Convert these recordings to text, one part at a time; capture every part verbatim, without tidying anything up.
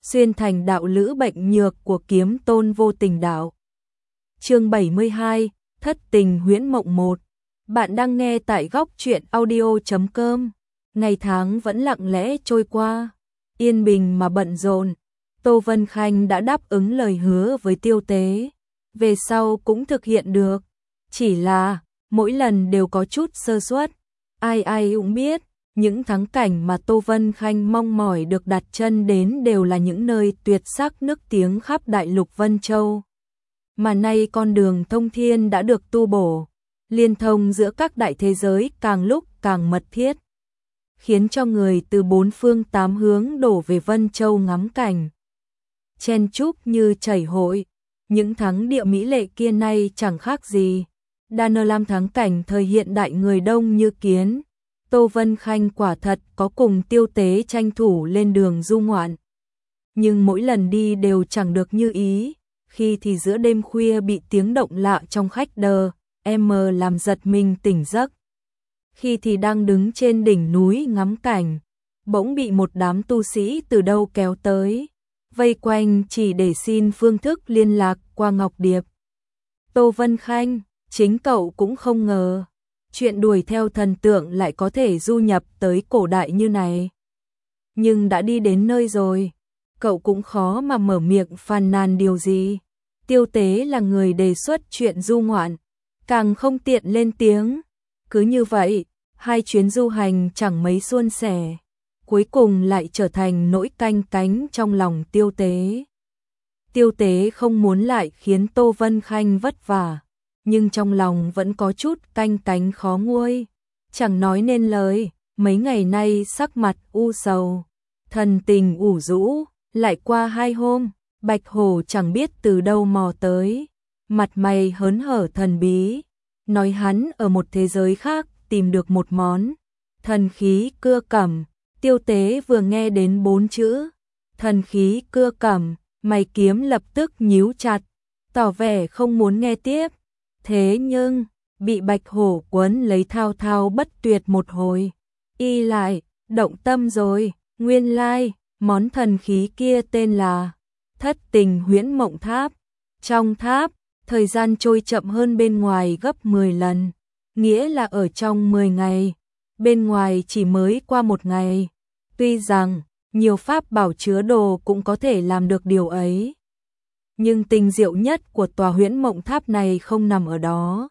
xuyên thành đạo lữ bệnh nhược của kiếm tôn vô tình đạo. Chương bảy mươi hai, Thất tình huyễn mộng một. Bạn đang nghe tại góc truyện audio chấm com. Ngày tháng vẫn lặng lẽ trôi qua, yên bình mà bận rộn. Tô Vân Khanh đã đáp ứng lời hứa với Tiêu Tế, về sau cũng thực hiện được. Chỉ là, mỗi lần đều có chút sơ suất. Ai ai cũng biết, những thắng cảnh mà Tô Vân Khanh mong mỏi được đặt chân đến đều là những nơi tuyệt sắc nức tiếng khắp đại lục Vân Châu. Mà nay con đường thông thiên đã được tu bổ, liên thông giữa các đại thế giới càng lúc càng mật thiết, khiến cho người từ bốn phương tám hướng đổ về Vân Châu ngắm cảnh. Chen chúc như chảy hội, những thắng địa mỹ lệ kia nay chẳng khác gì Đa Nơ Lam thắng cảnh thời hiện đại người đông như kiến. Tô Vân Khanh quả thật có cùng Tiêu Tế tranh thủ lên đường du ngoạn. Nhưng mỗi lần đi đều chẳng được như ý, khi thì giữa đêm khuya bị tiếng động lạ trong khách đờ, em làm giật mình tỉnh giấc. Khi thì đang đứng trên đỉnh núi ngắm cảnh, bỗng bị một đám tu sĩ từ đâu kéo tới, vây quanh chỉ để xin phương thức liên lạc qua Ngọc Điệp. Tô Vân Khanh, chính cậu cũng không ngờ, chuyện đuổi theo thần tượng lại có thể du nhập tới cổ đại như này. Nhưng đã đi đến nơi rồi, cậu cũng khó mà mở miệng phàn nàn điều gì. Tiêu Tế là người đề xuất chuyện du ngoạn, càng không tiện lên tiếng. Cứ như vậy, hai chuyến du hành chẳng mấy suôn sẻ, cuối cùng lại trở thành nỗi canh cánh trong lòng Tiêu Tế. Tiêu Tế không muốn lại khiến Tô Vân Khanh vất vả, nhưng trong lòng vẫn có chút canh cánh khó nguôi, chẳng nói nên lời. Mấy ngày nay sắc mặt u sầu, thần tình ủ rũ. Lại qua hai hôm, Bạch Hổ chẳng biết từ đâu mò tới, mặt mày hớn hở thần bí, nói hắn ở một thế giới khác tìm được một món thần khí cưa cẩm. Tiêu Tế vừa nghe đến bốn chữ thần khí cưa cẩm, mày kiếm lập tức nhíu chặt, tỏ vẻ không muốn nghe tiếp. Thế nhưng, bị Bạch Hổ quấn lấy thao thao bất tuyệt một hồi, y lại động tâm rồi. Nguyên lai, món thần khí kia tên là Thất tình huyễn mộng tháp. Trong tháp, thời gian trôi chậm hơn bên ngoài gấp mười lần, nghĩa là ở trong mười ngày, bên ngoài chỉ mới qua một ngày. Tuy rằng, nhiều pháp bảo chứa đồ cũng có thể làm được điều ấy, nhưng tinh diệu nhất của tòa huyễn mộng tháp này không nằm ở đó,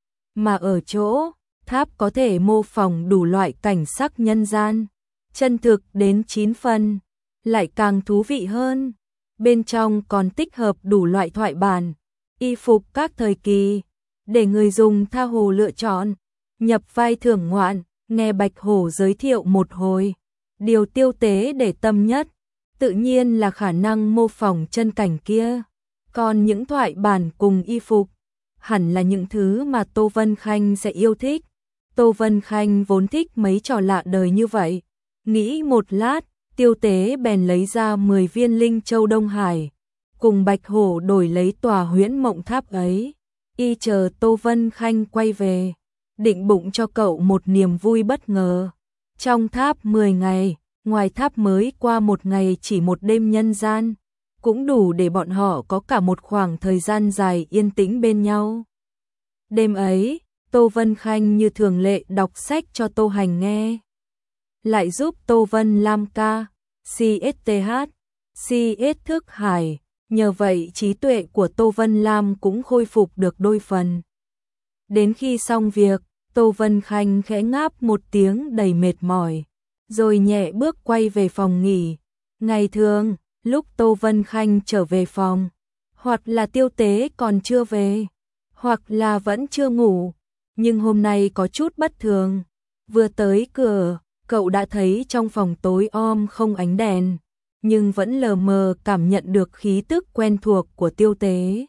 mà ở chỗ, tháp có thể mô phỏng đủ loại cảnh sắc nhân gian, chân thực đến chín phần, lại càng thú vị hơn. Bên trong còn tích hợp đủ loại thoại bản, y phục các thời kỳ, để người dùng tha hồ lựa chọn, nhập vai thưởng ngoạn. Nghe Bạch Hổ giới thiệu một hồi, điều Tiêu Tế để tâm nhất, tự nhiên là khả năng mô phỏng chân cảnh kia. Còn những thoại bản cùng y phục, hẳn là những thứ mà Tô Vân Khanh sẽ yêu thích. Tô Vân Khanh vốn thích mấy trò lạ đời như vậy. Nghĩ một lát, Tiêu Tế bèn lấy ra mười viên linh châu Đông Hải, cùng Bạch Hổ đổi lấy tòa huyễn mộng tháp ấy. Y chờ Tô Vân Khanh quay về, định bụng cho cậu một niềm vui bất ngờ. Trong tháp mười ngày, ngoài tháp mới qua một ngày chỉ một đêm nhân gian, cũng đủ để bọn họ có cả một khoảng thời gian dài yên tĩnh bên nhau. Đêm ấy, Tô Vân Khanh như thường lệ đọc sách cho Tô Hành nghe, lại giúp Tô Vân Lam ca, xê ét tê hát, xê ét thức hải. Nhờ vậy trí tuệ của Tô Vân Lam cũng khôi phục được đôi phần. Đến khi xong việc, Tô Vân Khanh khẽ ngáp một tiếng đầy mệt mỏi, rồi nhẹ bước quay về phòng nghỉ. Ngày thường, lúc Tô Vân Khanh trở về phòng, hoặc là Tiêu Tế còn chưa về, hoặc là vẫn chưa ngủ. Nhưng hôm nay có chút bất thường. Vừa tới cửa, cậu đã thấy trong phòng tối om không ánh đèn, nhưng vẫn lờ mờ cảm nhận được khí tức quen thuộc của Tiêu Tế.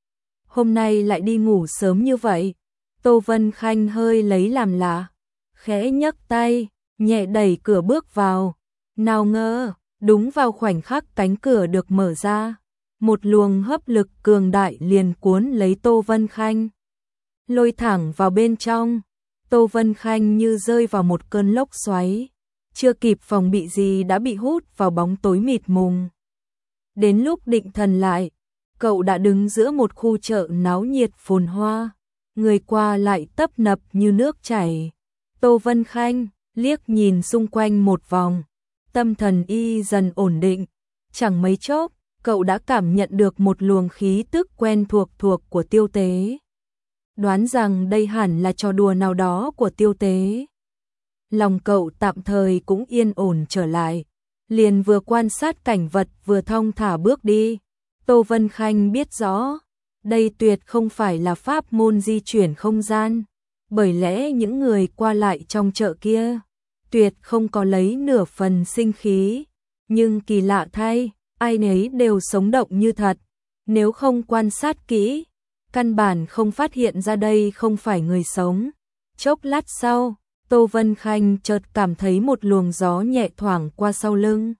Hôm nay lại đi ngủ sớm như vậy. Tô Vân Khanh hơi lấy làm lạ, khẽ nhấc tay, nhẹ đẩy cửa bước vào. Nào ngờ, đúng vào khoảnh khắc cánh cửa được mở ra, một luồng hấp lực cường đại liền cuốn lấy Tô Vân Khanh, lôi thẳng vào bên trong. Tô Vân Khanh như rơi vào một cơn lốc xoáy, chưa kịp phòng bị gì đã bị hút vào bóng tối mịt mùng. Đến lúc định thần lại, cậu đã đứng giữa một khu chợ náo nhiệt phồn hoa, người qua lại tấp nập như nước chảy. Tô Vân Khanh liếc nhìn xung quanh một vòng, tâm thần y dần ổn định, chẳng mấy chốc, cậu đã cảm nhận được một luồng khí tức quen thuộc thuộc của Tiêu Tế. Đoán rằng đây hẳn là trò đùa nào đó của Tiêu Tế. Lòng cậu tạm thời cũng yên ổn trở lại, liền vừa quan sát cảnh vật vừa thong thả bước đi. Tô Vân Khanh biết rõ, đây tuyệt không phải là pháp môn di chuyển không gian, bởi lẽ những người qua lại trong chợ kia tuyệt không có lấy nửa phần sinh khí, nhưng kỳ lạ thay, ai nấy đều sống động như thật, nếu không quan sát kỹ, căn bản không phát hiện ra đây không phải người sống. Chốc lát sau, Tô Vân Khanh chợt cảm thấy một luồng gió nhẹ thoảng qua sau lưng.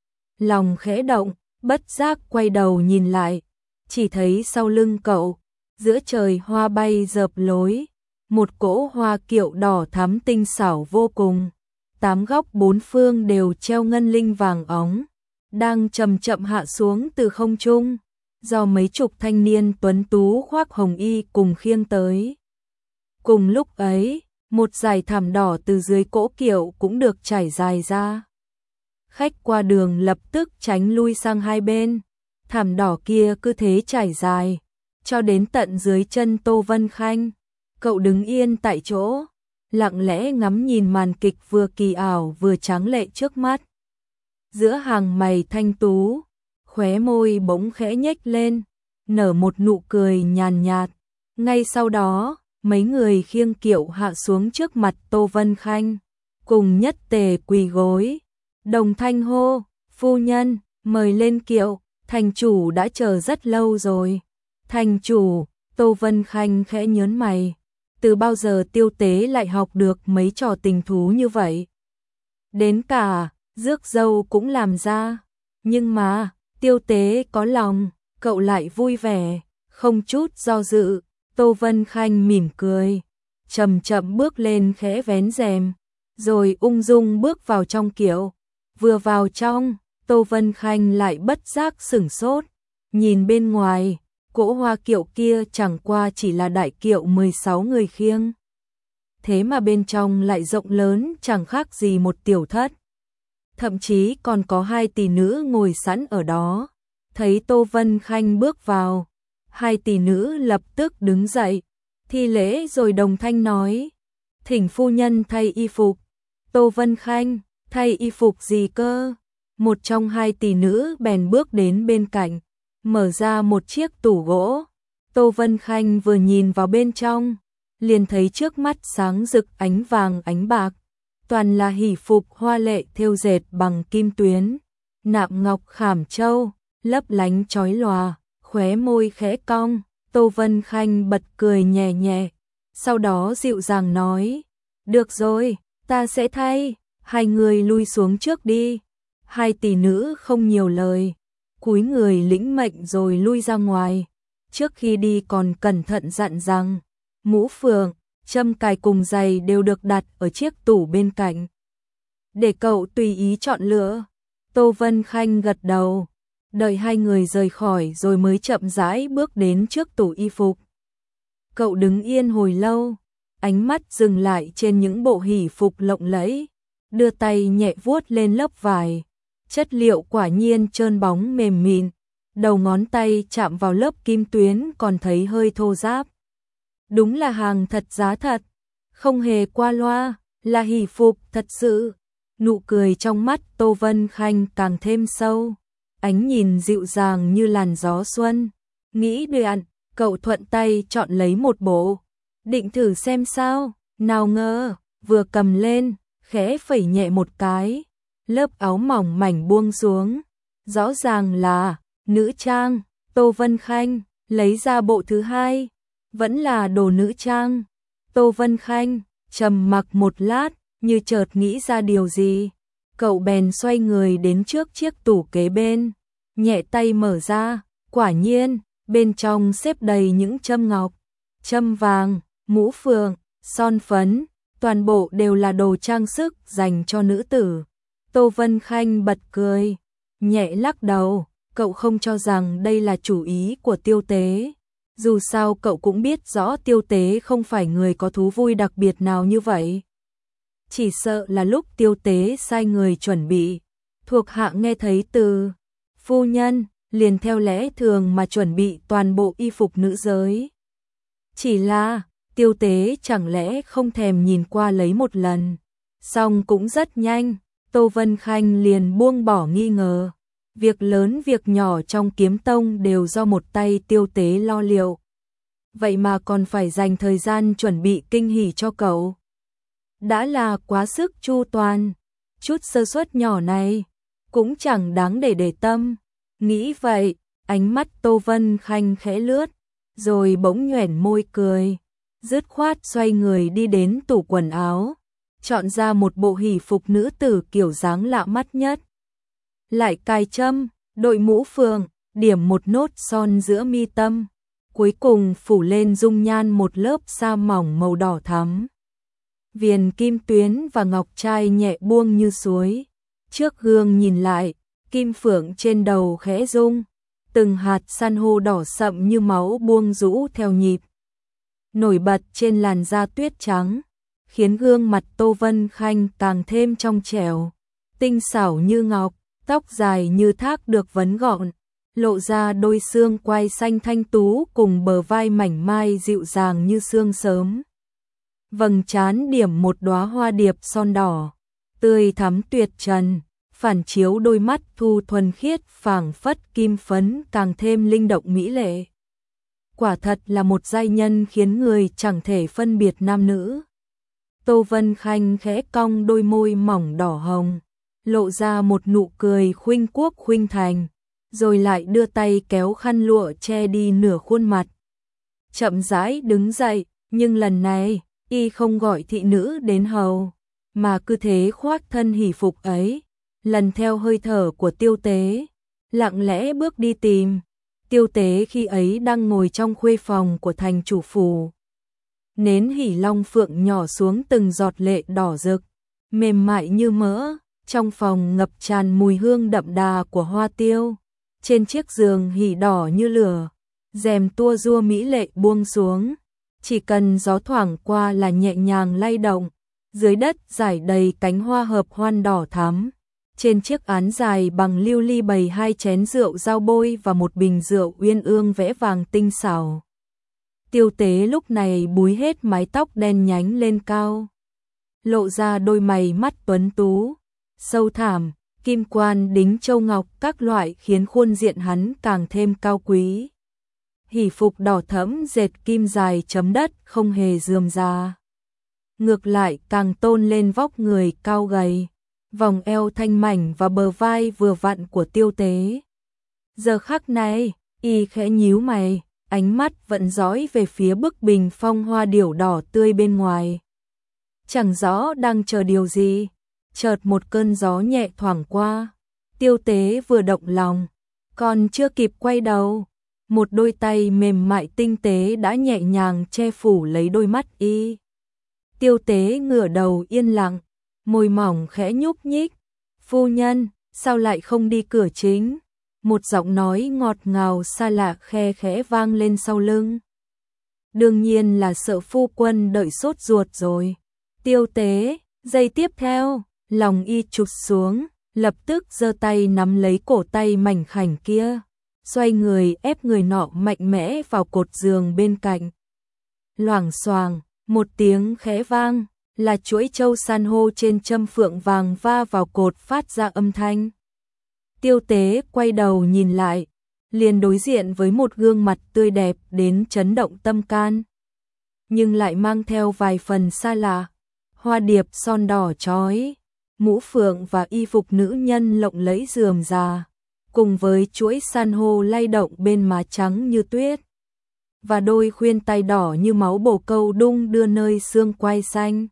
Lòng khẽ động, bất giác quay đầu nhìn lại, chỉ thấy sau lưng cậu, giữa trời hoa bay dợp lối, một cỗ hoa kiệu đỏ thắm tinh xảo vô cùng, tám góc bốn phương đều treo ngân linh vàng óng, đang chậm chậm hạ xuống từ không trung, do mấy chục thanh niên tuấn tú khoác hồng y cùng khiêng tới. Cùng lúc ấy, một dải thảm đỏ từ dưới cỗ kiệu cũng được trải dài ra. Khách qua đường lập tức tránh lui sang hai bên, thảm đỏ kia cứ thế trải dài, cho đến tận dưới chân Tô Vân Khanh. Cậu đứng yên tại chỗ, lặng lẽ ngắm nhìn màn kịch vừa kỳ ảo vừa tráng lệ trước mắt. Giữa hàng mày thanh tú, khóe môi bỗng khẽ nhếch lên, nở một nụ cười nhàn nhạt. Ngay sau đó, mấy người khiêng kiệu hạ xuống trước mặt Tô Vân Khanh, cùng nhất tề quỳ gối. Đồng thanh hô, phu nhân, mời lên kiệu, thành chủ đã chờ rất lâu rồi. Thành chủ, Tô Vân Khanh khẽ nhớn mày, từ bao giờ Tiêu Tế lại học được mấy trò tình thú như vậy? Đến cả, rước dâu cũng làm ra, nhưng mà, Tiêu Tế có lòng, cậu lại vui vẻ, không chút do dự. Tô Vân Khanh mỉm cười, chậm chậm bước lên khẽ vén rèm, rồi ung dung bước vào trong kiệu. Vừa vào trong, Tô Vân Khanh lại bất giác sửng sốt, nhìn bên ngoài, cỗ hoa kiệu kia chẳng qua chỉ là đại kiệu mười sáu người khiêng. Thế mà bên trong lại rộng lớn chẳng khác gì một tiểu thất. Thậm chí còn có hai tỷ nữ ngồi sẵn ở đó. Thấy Tô Vân Khanh bước vào, hai tỷ nữ lập tức đứng dậy, thi lễ rồi đồng thanh nói, thỉnh phu nhân thay y phục. Tô Vân Khanh, thay y phục gì cơ? Một trong hai tỷ nữ bèn bước đến bên cạnh, mở ra một chiếc tủ gỗ. Tô Vân Khanh vừa nhìn vào bên trong, liền thấy trước mắt sáng rực ánh vàng ánh bạc, toàn là hỷ phục hoa lệ thêu dệt bằng kim tuyến, nạm ngọc khảm châu, lấp lánh chói lòa, khóe môi khẽ cong. Tô Vân Khanh bật cười nhẹ nhẹ, sau đó dịu dàng nói, được rồi, ta sẽ thay, hai người lui xuống trước đi. Hai tỷ nữ không nhiều lời, cúi người lĩnh mệnh rồi lui ra ngoài. Trước khi đi còn cẩn thận dặn rằng, mũ phượng, châm cài cùng giày đều được đặt ở chiếc tủ bên cạnh, để cậu tùy ý chọn lựa. Tô Vân Khanh gật đầu, đợi hai người rời khỏi rồi mới chậm rãi bước đến trước tủ y phục. Cậu đứng yên hồi lâu, ánh mắt dừng lại trên những bộ hỷ phục lộng lẫy, đưa tay nhẹ vuốt lên lớp vải, chất liệu quả nhiên trơn bóng mềm mịn, đầu ngón tay chạm vào lớp kim tuyến còn thấy hơi thô ráp. Đúng là hàng thật giá thật, không hề qua loa, là hỷ phục thật sự. Nụ cười trong mắt Tô Vân Khanh càng thêm sâu, ánh nhìn dịu dàng như làn gió xuân. Nghĩ đoạn, cậu thuận tay chọn lấy một bộ, định thử xem sao, nào ngờ, vừa cầm lên, khẽ phẩy nhẹ một cái, lớp áo mỏng mảnh buông xuống, rõ ràng là nữ trang. Tô Vân Khanh lấy ra bộ thứ hai, vẫn là đồ nữ trang. Tô Vân Khanh trầm mặc một lát, như chợt nghĩ ra điều gì, cậu bèn xoay người đến trước chiếc tủ kế bên, nhẹ tay mở ra, quả nhiên, bên trong xếp đầy những châm ngọc, châm vàng, mũ phượng, son phấn, toàn bộ đều là đồ trang sức dành cho nữ tử. Tô Vân Khanh bật cười, nhẹ lắc đầu, cậu không cho rằng đây là chủ ý của Tiêu Tế. Dù sao cậu cũng biết rõ Tiêu Tế không phải người có thú vui đặc biệt nào như vậy. Chỉ sợ là lúc Tiêu Tế sai người chuẩn bị, thuộc hạ nghe thấy từ phu nhân, liền theo lẽ thường mà chuẩn bị toàn bộ y phục nữ giới. Chỉ là, Tiêu Tế chẳng lẽ không thèm nhìn qua lấy một lần. Xong cũng rất nhanh, Tô Vân Khanh liền buông bỏ nghi ngờ. Việc lớn việc nhỏ trong Kiếm Tông đều do một tay Tiêu Tế lo liệu. Vậy mà còn phải dành thời gian chuẩn bị kinh hỉ cho cậu. Đã là quá sức chu toàn, chút sơ suất nhỏ này cũng chẳng đáng để để tâm. Nghĩ vậy, ánh mắt Tô Vân Khanh khẽ lướt, rồi bỗng nhoẻn môi cười, dứt khoát xoay người đi đến tủ quần áo, chọn ra một bộ hỷ phục nữ tử kiểu dáng lạ mắt nhất. Lại cài châm, đội mũ phượng, điểm một nốt son giữa mi tâm, cuối cùng phủ lên dung nhan một lớp sa mỏng màu đỏ thắm. Viền kim tuyến và ngọc trai nhẹ buông như suối. Trước gương nhìn lại, kim phượng trên đầu khẽ rung, từng hạt san hô đỏ sậm như máu buông rũ theo nhịp. Nổi bật trên làn da tuyết trắng, khiến gương mặt Tô Vân Khanh càng thêm trong trẻo, tinh xảo như ngọc, tóc dài như thác được vấn gọn, lộ ra đôi xương quai xanh thanh tú cùng bờ vai mảnh mai dịu dàng như sương sớm. Vầng trán điểm một đóa hoa điệp son đỏ, tươi thắm tuyệt trần, phản chiếu đôi mắt thu thuần khiết phảng phất kim phấn càng thêm linh động mỹ lệ. Quả thật là một giai nhân khiến người chẳng thể phân biệt nam nữ. Tô Vân Khanh khẽ cong đôi môi mỏng đỏ hồng, lộ ra một nụ cười khuynh quốc khuynh thành, rồi lại đưa tay kéo khăn lụa che đi nửa khuôn mặt. Chậm rãi đứng dậy, nhưng lần này, y không gọi thị nữ đến hầu, mà cứ thế khoác thân hỷ phục ấy, lần theo hơi thở của Tiêu Tế, lặng lẽ bước đi tìm. Tiêu Tế khi ấy đang ngồi trong khuê phòng của thành chủ phủ. Nến hỷ long phượng nhỏ xuống từng giọt lệ đỏ rực, mềm mại như mỡ, trong phòng ngập tràn mùi hương đậm đà của hoa tiêu. Trên chiếc giường hỷ đỏ như lửa, rèm tua rua mỹ lệ buông xuống, chỉ cần gió thoảng qua là nhẹ nhàng lay động. Dưới đất rải đầy cánh hoa hợp hoan đỏ thắm. Trên chiếc án dài bằng lưu ly bày hai chén rượu dao bôi và một bình rượu uyên ương vẽ vàng tinh xảo. Tiêu Tế lúc này búi hết mái tóc đen nhánh lên cao, lộ ra đôi mày mắt tuấn tú, sâu thẳm, kim quan đính châu ngọc các loại khiến khuôn diện hắn càng thêm cao quý. Hỷ phục đỏ thẫm dệt kim dài chấm đất không hề rườm rà, ngược lại càng tôn lên vóc người cao gầy, vòng eo thanh mảnh và bờ vai vừa vặn của Tiêu Tế. Giờ khắc này, y khẽ nhíu mày, ánh mắt vẫn dõi về phía bức bình phong hoa điểu đỏ tươi bên ngoài. Chẳng rõ đang chờ điều gì, chợt một cơn gió nhẹ thoảng qua. Tiêu Tế vừa động lòng, còn chưa kịp quay đầu, một đôi tay mềm mại tinh tế đã nhẹ nhàng che phủ lấy đôi mắt y. Tiêu Tế ngửa đầu yên lặng, môi mỏng khẽ nhúc nhích. Phu nhân, sao lại không đi cửa chính? Một giọng nói ngọt ngào xa lạ khe khẽ vang lên sau lưng. Đương nhiên là sợ phu quân đợi sốt ruột rồi. Tiêu Tế, giây tiếp theo, lòng y trụt xuống, lập tức giơ tay nắm lấy cổ tay mảnh khảnh kia, xoay người ép người nọ mạnh mẽ vào cột giường bên cạnh. Loảng xoàng, một tiếng khẽ vang, là chuỗi châu san hô trên châm phượng vàng va vào cột phát ra âm thanh. Tiêu Tế quay đầu nhìn lại, liền đối diện với một gương mặt tươi đẹp đến chấn động tâm can, nhưng lại mang theo vài phần xa lạ. Hoa điệp son đỏ chói, mũ phượng và y phục nữ nhân lộng lẫy rườm rà, cùng với chuỗi san hô lay động bên má trắng như tuyết, và đôi khuyên tai đỏ như máu bồ câu đung đưa nơi xương quai xanh,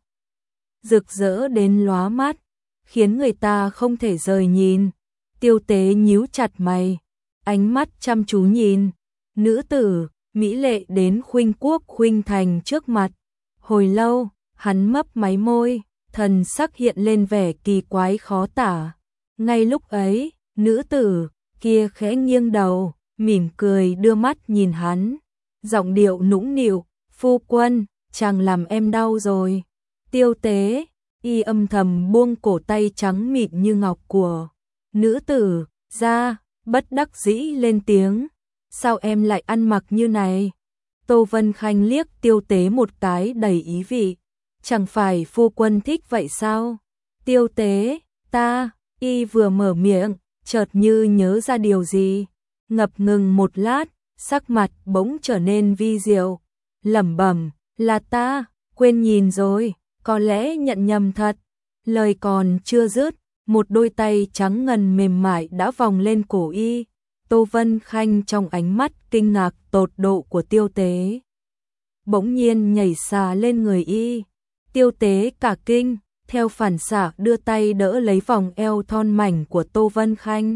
rực rỡ đến lóa mắt, khiến người ta không thể rời nhìn. Tiêu Tế nhíu chặt mày, ánh mắt chăm chú nhìn nữ tử mỹ lệ đến khuynh quốc khuynh thành trước mặt. Hồi lâu, hắn mấp máy môi, thần sắc hiện lên vẻ kỳ quái khó tả. Ngay lúc ấy, nữ tử kia khẽ nghiêng đầu, mỉm cười đưa mắt nhìn hắn, giọng điệu nũng nịu, phu quân, chàng làm em đau rồi. Tiêu Tế, y âm thầm buông cổ tay trắng mịn như ngọc của nữ tử ra, bất đắc dĩ lên tiếng, sao em lại ăn mặc như này? Tô Vân Khanh liếc Tiêu Tế một cái đầy ý vị, chẳng phải phu quân thích vậy sao? Tiêu Tế, ta, y vừa mở miệng, chợt như nhớ ra điều gì, ngập ngừng một lát, sắc mặt bỗng trở nên vi diệu, lẩm bẩm, là ta, quên nhìn rồi, có lẽ nhận nhầm thật. Lời còn chưa dứt, một đôi tay trắng ngần mềm mại đã vòng lên cổ y. Tô Vân Khanh trong ánh mắt kinh ngạc tột độ của Tiêu Tế, bỗng nhiên nhảy xà lên người y. Tiêu Tế cả kinh, theo phản xạ đưa tay đỡ lấy vòng eo thon mảnh của Tô Vân Khanh.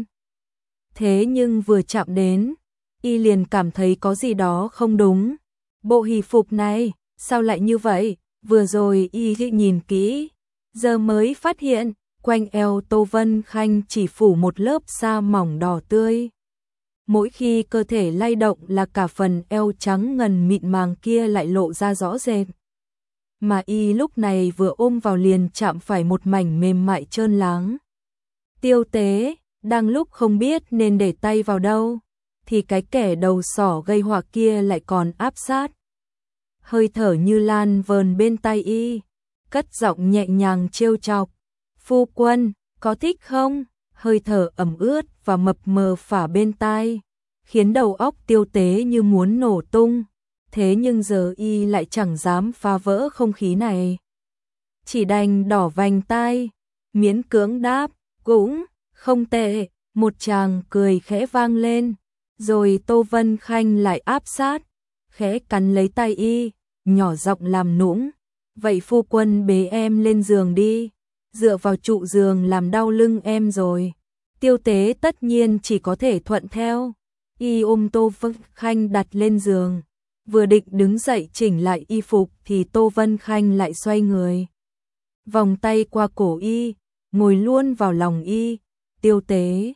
Thế nhưng vừa chạm đến, y liền cảm thấy có gì đó không đúng. Bộ hỷ phục này, sao lại như vậy? Vừa rồi y nhìn kỹ, giờ mới phát hiện, quanh eo Tô Vân Khanh chỉ phủ một lớp sa mỏng đỏ tươi. Mỗi khi cơ thể lay động là cả phần eo trắng ngần mịn màng kia lại lộ ra rõ rệt. Mà y lúc này vừa ôm vào liền chạm phải một mảnh mềm mại trơn láng. Tiêu Tế, đang lúc không biết nên để tay vào đâu, thì cái kẻ đầu sỏ gây họa kia lại còn áp sát. Hơi thở như lan vờn bên tai y, cất giọng nhẹ nhàng trêu chọc. Phu quân, có thích không? Hơi thở ẩm ướt và mập mờ phả bên tai, khiến đầu óc Tiêu Tế như muốn nổ tung. Thế nhưng giờ y lại chẳng dám phá vỡ không khí này. Chỉ đành đỏ vành tai, miễn cưỡng đáp, cũng không tệ. Một tràng cười khẽ vang lên, rồi Tô Vân Khanh lại áp sát, khẽ cắn lấy tay y, nhỏ giọng làm nũng. Vậy phu quân bế em lên giường đi, dựa vào trụ giường làm đau lưng em rồi. Tiêu Tế tất nhiên chỉ có thể thuận theo. Y ôm Tô Vân Khanh đặt lên giường, vừa định đứng dậy chỉnh lại y phục thì Tô Vân Khanh lại xoay người, vòng tay qua cổ y, ngồi luôn vào lòng y. Tiêu Tế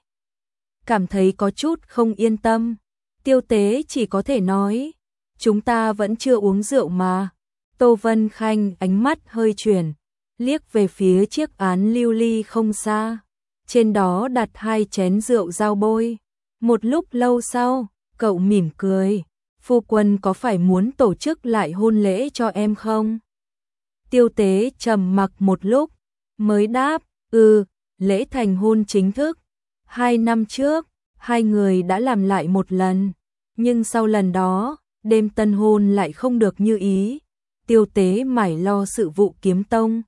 cảm thấy có chút không yên tâm. Tiêu Tế chỉ có thể nói, chúng ta vẫn chưa uống rượu mà. Tô Vân Khanh ánh mắt hơi chuyển, liếc về phía chiếc án lưu ly không xa, trên đó đặt hai chén rượu giao bôi. Một lúc lâu sau, cậu mỉm cười, phu quân có phải muốn tổ chức lại hôn lễ cho em không? Tiêu Tế trầm mặc một lúc, mới đáp, ừ, lễ thành hôn chính thức. Hai năm trước, hai người đã làm lại một lần, nhưng sau lần đó, đêm tân hôn lại không được như ý. Tiêu Tế mải lo sự vụ kiếm tông,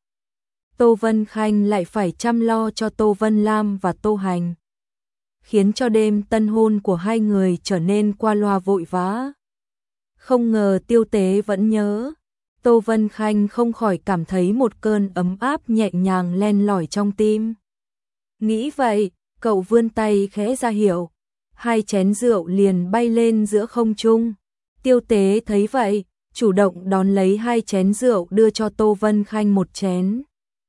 Tô Vân Khanh lại phải chăm lo cho Tô Vân Lam và Tô Hành, khiến cho đêm tân hôn của hai người trở nên qua loa vội vã. Không ngờ Tiêu Tế vẫn nhớ. Tô Vân Khanh không khỏi cảm thấy một cơn ấm áp nhẹ nhàng len lỏi trong tim. Nghĩ vậy, cậu vươn tay khẽ ra hiệu, hai chén rượu liền bay lên giữa không trung. Tiêu Tế thấy vậy, chủ động đón lấy hai chén rượu đưa cho Tô Vân Khanh một chén.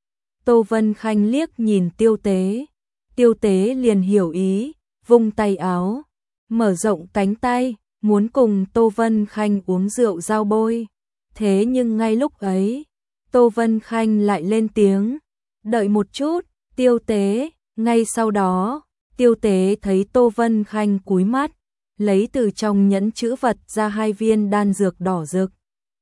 Tô Vân Khanh liếc nhìn Tiêu Tế, Tiêu Tế liền hiểu ý, vung tay áo, mở rộng cánh tay, muốn cùng Tô Vân Khanh uống rượu giao bôi. Thế nhưng ngay lúc ấy, Tô Vân Khanh lại lên tiếng, đợi một chút, Tiêu Tế. Ngay sau đó, Tiêu Tế thấy Tô Vân Khanh cúi mắt, lấy từ trong nhẫn chữ vật ra hai viên đan dược đỏ rực.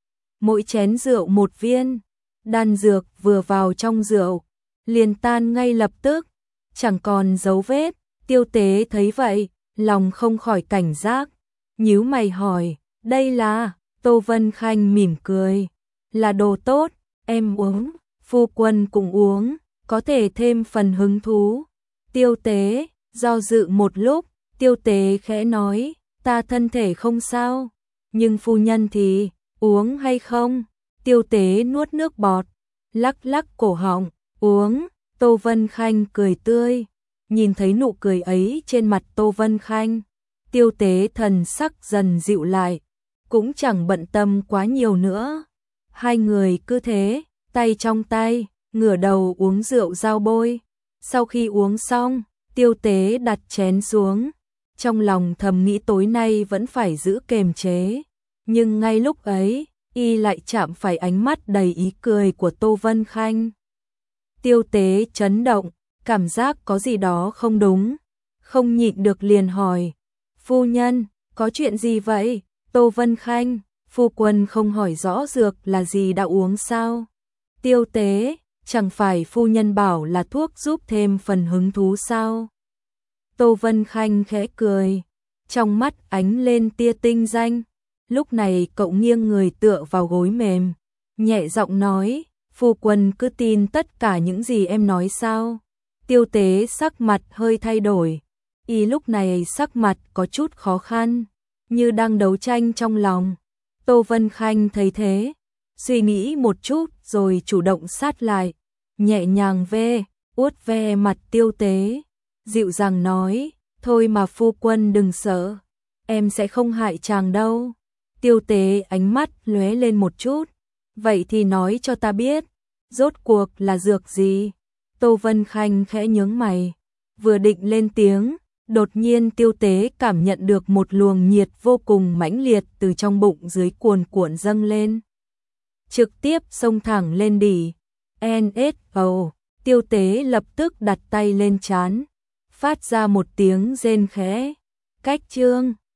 Mỗi chén rượu một viên, đan dược vừa vào trong rượu, liền tan ngay lập tức, chẳng còn dấu vết. Tiêu Tế thấy vậy, lòng không khỏi cảnh giác, nhíu mày hỏi, đây là? Tô Vân Khanh mỉm cười, là đồ tốt, em uống, phu quân cũng uống, có thể thêm phần hứng thú. Tiêu Tế do dự một lúc, Tiêu Tế khẽ nói, ta thân thể không sao, nhưng phu nhân thì uống hay không? Tiêu Tế nuốt nước bọt, lắc lắc cổ họng, uống. Tô Vân Khanh cười tươi, nhìn thấy nụ cười ấy trên mặt Tô Vân Khanh, Tiêu Tế thần sắc dần dịu lại, cũng chẳng bận tâm quá nhiều nữa. Hai người cứ thế, tay trong tay, ngửa đầu uống rượu giao bôi. Sau khi uống xong, Tiêu Tế đặt chén xuống, trong lòng thầm nghĩ tối nay vẫn phải giữ kềm chế. Nhưng ngay lúc ấy, y lại chạm phải ánh mắt đầy ý cười của Tô Vân Khanh. Tiêu Tế chấn động, cảm giác có gì đó không đúng, không nhịn được liền hỏi, phu nhân, có chuyện gì vậy? Tô Vân Khanh, phu quân không hỏi rõ dược là gì đã uống sao? Tiêu Tế, chẳng phải phu nhân bảo là thuốc giúp thêm phần hứng thú sao? Tô Vân Khanh khẽ cười, trong mắt ánh lên tia tinh danh. Lúc này cậu nghiêng người tựa vào gối mềm, nhẹ giọng nói, phu quân cứ tin tất cả những gì em nói sao? Tiêu Tế sắc mặt hơi thay đổi, y lúc này sắc mặt có chút khó khăn, như đang đấu tranh trong lòng. Tô Vân Khanh thấy thế, suy nghĩ một chút rồi chủ động sát lại, nhẹ nhàng ve, uốt ve mặt Tiêu Tế, dịu dàng nói, thôi mà phu quân đừng sợ, em sẽ không hại chàng đâu. Tiêu Tế ánh mắt lóe lên một chút, vậy thì nói cho ta biết, rốt cuộc là dược gì? Tô Vân Khanh khẽ nhướng mày, vừa định lên tiếng, đột nhiên Tiêu Tế cảm nhận được một luồng nhiệt vô cùng mãnh liệt từ trong bụng dưới cuồn cuộn dâng lên. Trực tiếp xông thẳng lên đỉ. en ét o, Tiêu Tế lập tức đặt tay lên trán, phát ra một tiếng rên khẽ. Cách chương